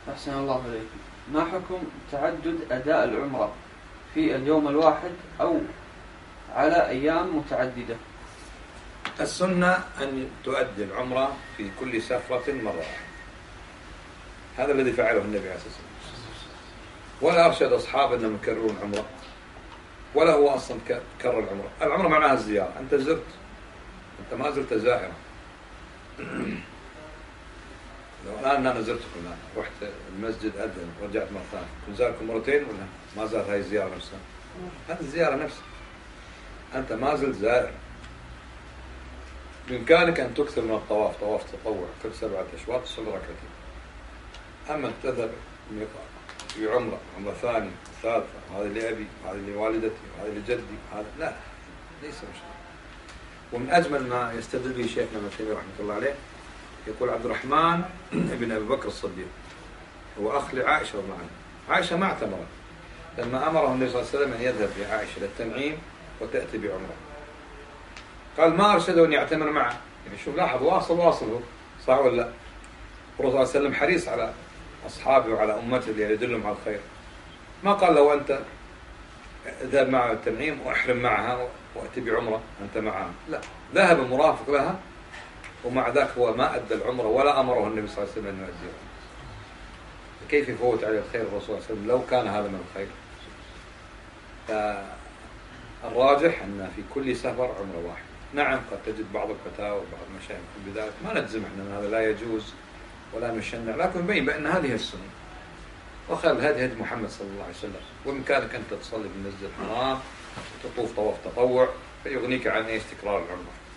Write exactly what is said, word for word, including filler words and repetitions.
أحسن الله عليكم. ما حكم تعدد أداء العمرة في اليوم الواحد أو على أيام متعددة؟ السنة أن تؤدي العمرة في كل سفرة مرة، هذا الذي فعله النبي عليه الصلاة والسلام، ولا أرشد أصحابه أنهم يكررون عمرة، ولا هو أصلا كرر العمرة. العمرة معناها الزيارة، أنت زرت، أنت ما زرت زائرة. لو الآن أنا زرتكم الآن، رحت المسجد أذن ورجعت مرة ثانية، كنت زاركم مرتين ولا ما زار هاي الزيارة نفسها؟ هذه الزيارة نفسها، أنت ما زلت زائر. بإمكانك أن تكثر من الطواف، طواف تطوع كل سبعة أشواط تصلي ركعتين. أما تذهب في عمرة عمرة ثانية ثالثة، هذه لأبي وهذه لوالدتي وهذه لجدي، هذا لا، ليس مشكلة. ومن أجمل ما يستدل به شيخنا ابن تيمية رحمة الله عليه، يقول عبد الرحمن ابن أبي بكر الصديق هو أخ لعائشة رضي الله عنها. عائشة ما اعتمرت لما أمره النبي صلى الله عليه وسلم أن يذهب بعائشة للتنعيم وتأتي بعمرة، قال ما أرشده أن يعتمر معه. يعني شوف، لاحظ، واصل واصل صح ولا لا؟ الرسول صلى الله عليه وسلم حريص على أصحابه وعلى أمته اللي يدلهم على الخير. ما قال لو أنت ذهب معها التنعيم وأحرم معها وأتي بعمرة أنت معها، لا، ذهب مرافق لها، ومع ذلك هو ما أدى العمرة ولا أمره النبي صلى الله عليه وسلم أن يؤديها. كيف يفوت عليه الخير الرسول صلى الله عليه وسلم لو كان هذا من الخير؟ فالراجح أن في كل سفر عمرة واحد. نعم، قد تجد بعض الفتاوى وبعض المشايخ بذلك، ما نجزم احنا من هذا لا يجوز ولا نشنع، لكن نبين بأن هذه السنة، وخير الهدي هدي محمد صلى الله عليه وسلم. وبإمكانك أنت تصلي في المسجد الحرام وتطوف طواف تطوع فيغنيك عن ايش تكرار العمرة.